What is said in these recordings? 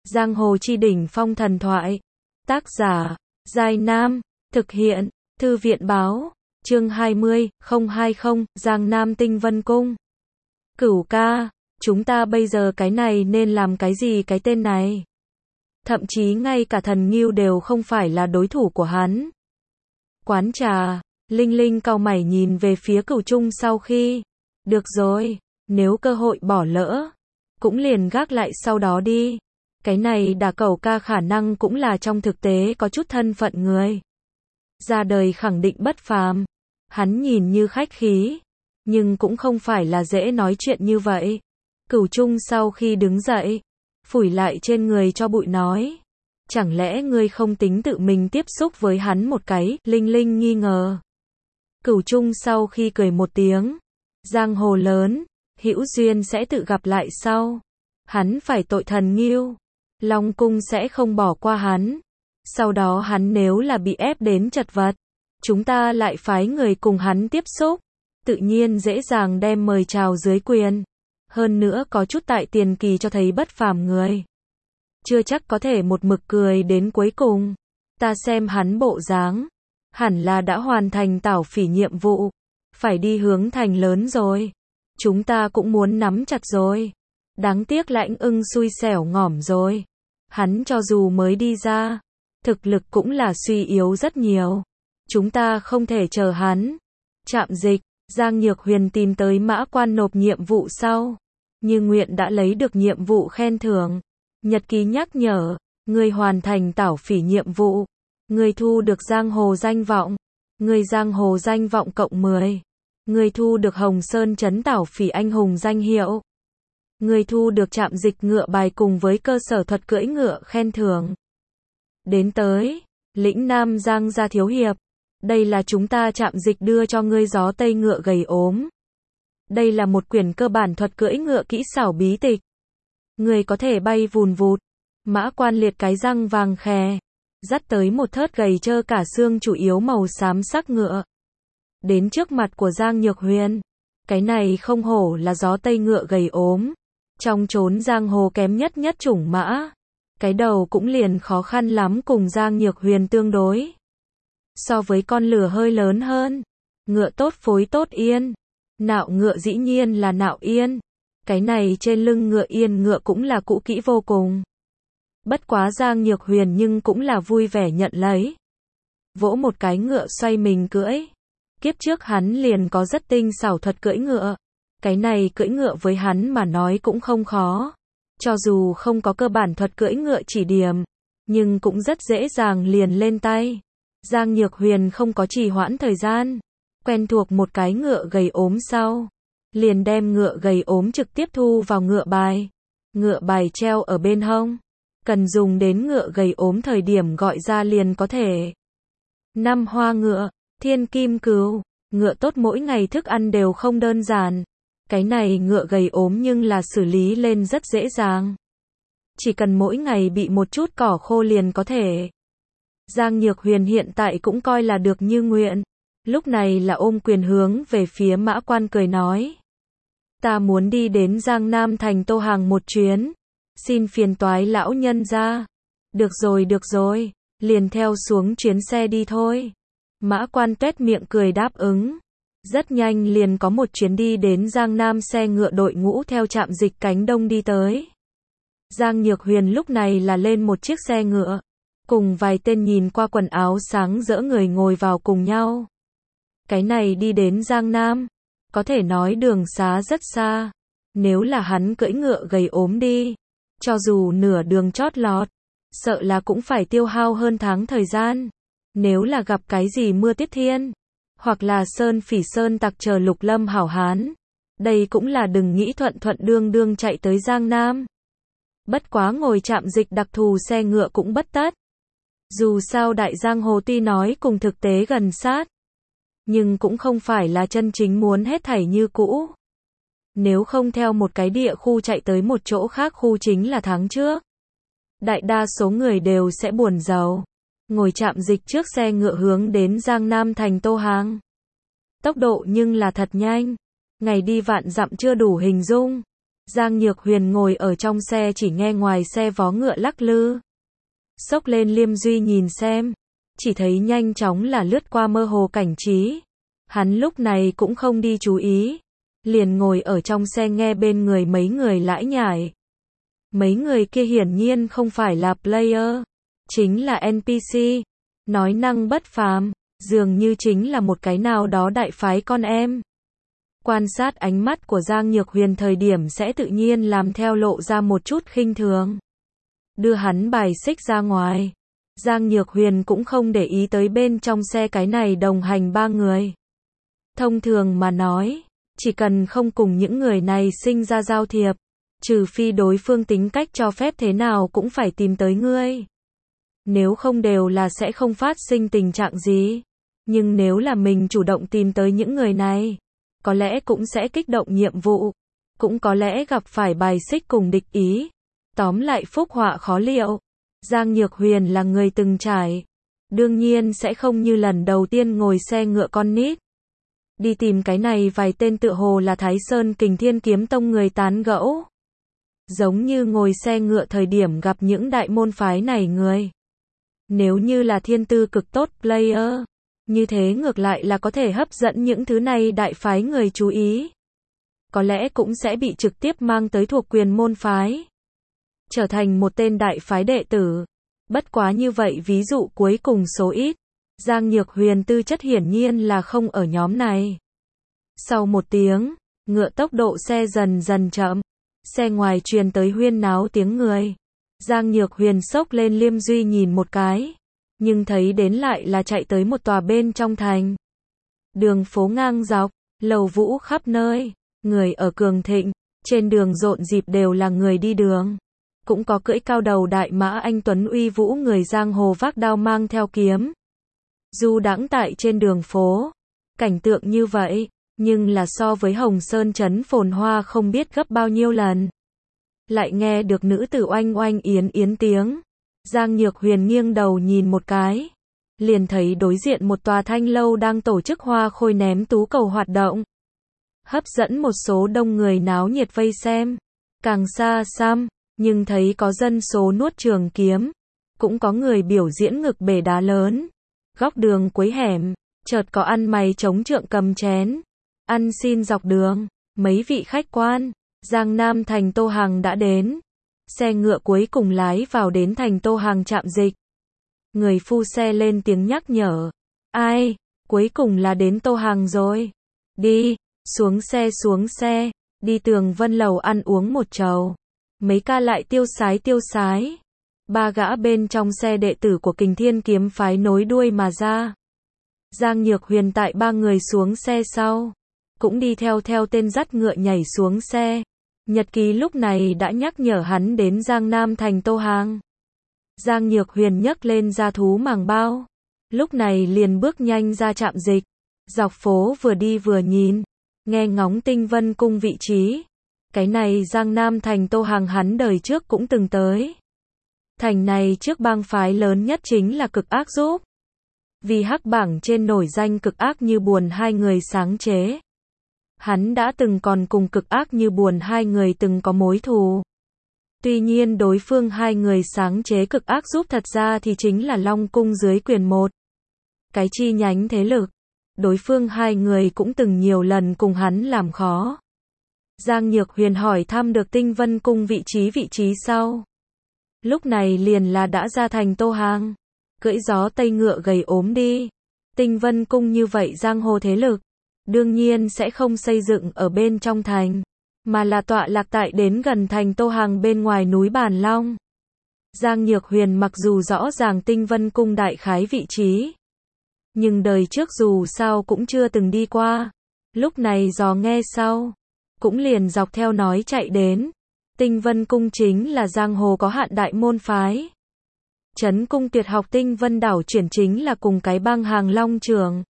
Giang hồ chi đỉnh phong thần thoại. Tác giả, Giai Nam. Thực hiện, Thư viện báo. Chương 20, 020, Giang Nam Tinh Vân Cung. Cửu ca, chúng ta bây giờ cái này nên làm cái gì cái tên này? Thậm chí ngay cả thần Ngưu đều không phải là đối thủ của hắn. Quán trà, Linh Linh cau mày nhìn về phía Cửu Trung sau khi. Được rồi, nếu cơ hội bỏ lỡ, cũng liền gác lại sau đó đi. Cái này đả cẩu ca khả năng cũng là trong thực tế có chút thân phận người. Ra đời khẳng định bất phàm. Hắn nhìn như khách khí, nhưng cũng không phải là dễ nói chuyện như vậy. Cửu Trung sau khi đứng dậy, phủi lại trên người cho bụi nói. Chẳng lẽ ngươi không tính tự mình tiếp xúc với hắn một cái? Linh Linh nghi ngờ. Cửu Trung sau khi cười một tiếng. Giang hồ lớn, hữu duyên sẽ tự gặp lại sau. Hắn phải tội thần Ngưu, Long Cung sẽ không bỏ qua hắn. Sau đó hắn nếu là bị ép đến chật vật, chúng ta lại phái người cùng hắn tiếp xúc, tự nhiên dễ dàng đem mời chào dưới quyền. Hơn nữa có chút tại tiền kỳ cho thấy bất phàm người. Chưa chắc có thể một mực cười đến cuối cùng. Ta xem hắn bộ dáng, hẳn là đã hoàn thành tảo phỉ nhiệm vụ, phải đi hướng thành lớn rồi. Chúng ta cũng muốn nắm chặt rồi. Đáng tiếc Lãnh Ưng xui xẻo ngỏm rồi. Hắn cho dù mới đi ra, thực lực cũng là suy yếu rất nhiều. Chúng ta không thể chờ hắn. Trạm dịch, Giang Nhược Huyền tìm tới Mã Quan nộp nhiệm vụ sau. Như nguyện đã lấy được nhiệm vụ khen thưởng. Nhật ký nhắc nhở, người hoàn thành tảo phỉ nhiệm vụ. Người thu được giang hồ danh vọng. Người giang hồ danh vọng cộng 10. Người thu được Hồng Sơn Trấn tảo phỉ anh hùng danh hiệu. Người thu được trạm dịch ngựa bài cùng với cơ sở thuật cưỡi ngựa khen thưởng. Đến tới, lĩnh Nam Giang gia thiếu hiệp. Đây là chúng ta trạm dịch đưa cho ngươi gió tây ngựa gầy ốm. Đây là một quyển cơ bản thuật cưỡi ngựa kỹ xảo bí tịch. Người có thể bay vùn vụt. Mã Quan liệt cái răng vàng khè, dắt tới một thớt gầy trơ cả xương chủ yếu màu xám sắc ngựa. Đến trước mặt của Giang Nhược Huyền. Cái này không hổ là gió tây ngựa gầy ốm. Trong chốn giang hồ kém nhất chủng mã. Cái đầu cũng liền khó khăn lắm cùng Giang Nhược Huyền tương đối. So với con lửa hơi lớn hơn. Ngựa tốt phối tốt yên. Nạo ngựa dĩ nhiên là nạo yên. Cái này trên lưng ngựa yên ngựa cũng là cũ kỹ vô cùng. Bất quá Giang Nhược Huyền nhưng cũng là vui vẻ nhận lấy. Vỗ một cái ngựa xoay mình cưỡi. Kiếp trước hắn liền có rất tinh xảo thuật cưỡi ngựa. Cái này cưỡi ngựa với hắn mà nói cũng không khó. Cho dù không có cơ bản thuật cưỡi ngựa chỉ điểm, nhưng cũng rất dễ dàng liền lên tay. Giang Nhược Huyền không có trì hoãn thời gian. Quen thuộc một cái ngựa gầy ốm sau. Liền đem ngựa gầy ốm trực tiếp thu vào ngựa bài. Ngựa bài treo ở bên hông. Cần dùng đến ngựa gầy ốm thời điểm gọi ra liền có thể. Năm hoa ngựa, thiên kim cừu. Ngựa tốt mỗi ngày thức ăn đều không đơn giản. Cái này ngựa gầy ốm nhưng là xử lý lên rất dễ dàng. Chỉ cần mỗi ngày bị một chút cỏ khô liền có thể. Giang Nhược Huyền hiện tại cũng coi là được như nguyện. Lúc này là ôm quyền hướng về phía Mã Quan cười nói. Ta muốn đi đến Giang Nam thành Tô Hàng một chuyến. Xin phiền toái lão nhân ra. Được rồi, liền theo xuống chuyến xe đi thôi. Mã Quan tuét miệng cười đáp ứng. Rất nhanh liền có một chuyến đi đến Giang Nam xe ngựa đội ngũ theo trạm dịch cánh đông đi tới. Giang Nhược Huyền lúc này là lên một chiếc xe ngựa. Cùng vài tên nhìn qua quần áo sáng rỡ người ngồi vào cùng nhau. Cái này đi đến Giang Nam. Có thể nói đường xá rất xa. Nếu là hắn cưỡi ngựa gầy ốm đi. Cho dù nửa đường chót lọt. Sợ là cũng phải tiêu hao hơn tháng thời gian. Nếu là gặp cái gì mưa tiết thiên. Hoặc là sơn phỉ sơn tặc chờ lục lâm hảo hán. Đây cũng là đừng nghĩ thuận thuận đương chạy tới Giang Nam. Bất quá ngồi trạm dịch đặc thù xe ngựa cũng bất tất. Dù sao đại giang hồ tuy nói cùng thực tế gần sát. Nhưng cũng không phải là chân chính muốn hết thảy như cũ. Nếu không theo một cái địa khu chạy tới một chỗ khác khu chính là tháng trước. Đại đa số người đều sẽ buồn giàu. Ngồi trạm dịch trước xe ngựa hướng đến Giang Nam thành Tô Hàng. Tốc độ nhưng là thật nhanh. Ngày đi vạn dặm chưa đủ hình dung. Giang Nhược Huyền ngồi ở trong xe chỉ nghe ngoài xe vó ngựa lắc lư. Xốc lên Liêm Duy nhìn xem, chỉ thấy nhanh chóng là lướt qua mơ hồ cảnh trí. Hắn lúc này cũng không đi chú ý, liền ngồi ở trong xe nghe bên người mấy người lãi nhải. Mấy người kia hiển nhiên không phải là player, chính là NPC, nói năng bất phàm, dường như chính là một cái nào đó đại phái con em. Quan sát ánh mắt của Giang Nhược Huyền thời điểm sẽ tự nhiên làm theo lộ ra một chút khinh thường. Đưa hắn bài xích ra ngoài. Giang Nhược Huyền cũng không để ý tới bên trong xe cái này đồng hành ba người. Thông thường mà nói, chỉ cần không cùng những người này sinh ra giao thiệp, trừ phi đối phương tính cách cho phép thế nào cũng phải tìm tới ngươi. Nếu không đều là sẽ không phát sinh tình trạng gì. Nhưng nếu là mình chủ động tìm tới những người này, có lẽ cũng sẽ kích động nhiệm vụ, cũng có lẽ gặp phải bài xích cùng địch ý. Tóm lại phúc họa khó liệu. Giang Nhược Huyền là người từng trải, đương nhiên sẽ không như lần đầu tiên ngồi xe ngựa con nít. Đi tìm cái này vài tên tựa hồ là Thái Sơn Kình Thiên Kiếm Tông người tán gẫu. Giống như ngồi xe ngựa thời điểm gặp những đại môn phái này người. Nếu như là thiên tư cực tốt player, như thế ngược lại là có thể hấp dẫn những thứ này đại phái người chú ý. Có lẽ cũng sẽ bị trực tiếp mang tới thuộc quyền môn phái. Trở thành một tên đại phái đệ tử. Bất quá như vậy ví dụ cuối cùng số ít. Giang Nhược Huyền tư chất hiển nhiên là không ở nhóm này. Sau một tiếng, ngựa tốc độ xe dần dần chậm. Xe ngoài truyền tới huyên náo tiếng người. Giang Nhược Huyền xốc lên Liêm Duy nhìn một cái. Nhưng thấy đến lại là chạy tới một tòa bên trong thành. Đường phố ngang dọc, lầu vũ khắp nơi. Người ở cường thịnh. Trên đường rộn rịp đều là người đi đường. Cũng có cưỡi cao đầu đại mã anh tuấn uy vũ người giang hồ vác đao mang theo kiếm. Du đãng tại trên đường phố. Cảnh tượng như vậy, nhưng là so với Hồng Sơn trấn phồn hoa không biết gấp bao nhiêu lần. Lại nghe được nữ tử oanh oanh yến yến tiếng. Giang Nhược Huyền nghiêng đầu nhìn một cái. Liền thấy đối diện một tòa thanh lâu đang tổ chức hoa khôi ném tú cầu hoạt động. Hấp dẫn một số đông người náo nhiệt vây xem. Càng xa xăm, nhưng thấy có dân số nuốt trường kiếm. Cũng có người biểu diễn ngực bể đá lớn. Góc đường cuối hẻm, chợt có ăn mày chống trượng cầm chén. Ăn xin dọc đường, mấy vị khách quan. Giang Nam thành Tô Hàng đã đến. Xe ngựa cuối cùng lái vào đến thành Tô Hàng trạm dịch. Người phu xe lên tiếng nhắc nhở. Ai, cuối cùng là đến Tô Hàng rồi. Đi, xuống xe, đi Tường Vân Lầu ăn uống một chầu. Mấy ca lại tiêu sái. Ba gã bên trong xe đệ tử của Kình Thiên kiếm phái nối đuôi mà ra. Giang Nhược Huyền tại ba người xuống xe sau. Cũng đi theo tên dắt ngựa nhảy xuống xe. Nhật ký lúc này đã nhắc nhở hắn đến Giang Nam thành Tô Hàng. Giang Nhược Huyền nhấc lên ra thú màng bao. Lúc này liền bước nhanh ra trạm dịch. Dọc phố vừa đi vừa nhìn. Nghe ngóng Tinh Vân Cung vị trí. Cái này Giang Nam thành Tô Hàng hắn đời trước cũng từng tới. Thành này trước bang phái lớn nhất chính là Cực Ác giúp. Vì hắc bảng trên nổi danh Cực Ác Như Buồn hai người sáng chế. Hắn đã từng còn cùng Cực Ác Như Buồn hai người từng có mối thù. Tuy nhiên đối phương hai người sáng chế Cực Ác giúp thật ra thì chính là Long Cung dưới quyền một. Cái chi nhánh thế lực. Đối phương hai người cũng từng nhiều lần cùng hắn làm khó. Giang Nhược Huyền hỏi thăm được Tinh Vân Cung vị trí sau. Lúc này liền là đã ra thành Tô Hàng. Cưỡi gió tây ngựa gầy ốm đi. Tinh Vân Cung như vậy giang hồ thế lực. Đương nhiên sẽ không xây dựng ở bên trong thành. Mà là tọa lạc tại đến gần thành Tô Hàng bên ngoài núi Bàn Long. Giang Nhược Huyền mặc dù rõ ràng Tinh Vân Cung đại khái vị trí. Nhưng đời trước dù sao cũng chưa từng đi qua. Lúc này dò nghe sau. Cũng liền dọc theo nói chạy đến. Tinh Vân Cung chính là giang hồ có hạn đại môn phái. Trấn cung tuyệt học Tinh Vân đảo chuyển chính là cùng cái bang Hàng Long Trường.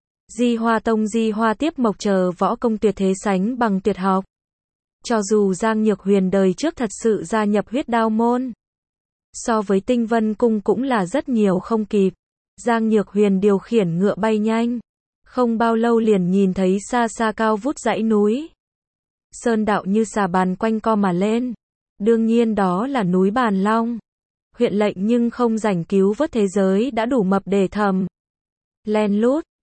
Di Hoa Tông Di Hoa Tiếp Mộc chờ võ công tuyệt thế sánh bằng tuyệt học. Cho dù Giang Nhược Huyền đời trước thật sự gia nhập Huyết Đao môn. So với Tinh Vân Cung cũng là rất nhiều không kịp. Giang Nhược Huyền điều khiển ngựa bay nhanh. Không bao lâu liền nhìn thấy xa xa cao vút dãy núi. sơn đạo như xà bàn quanh co mà lên. Đương nhiên đó là núi Bàn Long. Huyện lệnh nhưng không rảnh cứu vớt thế giới đã đủ mập để thầm. Len lút,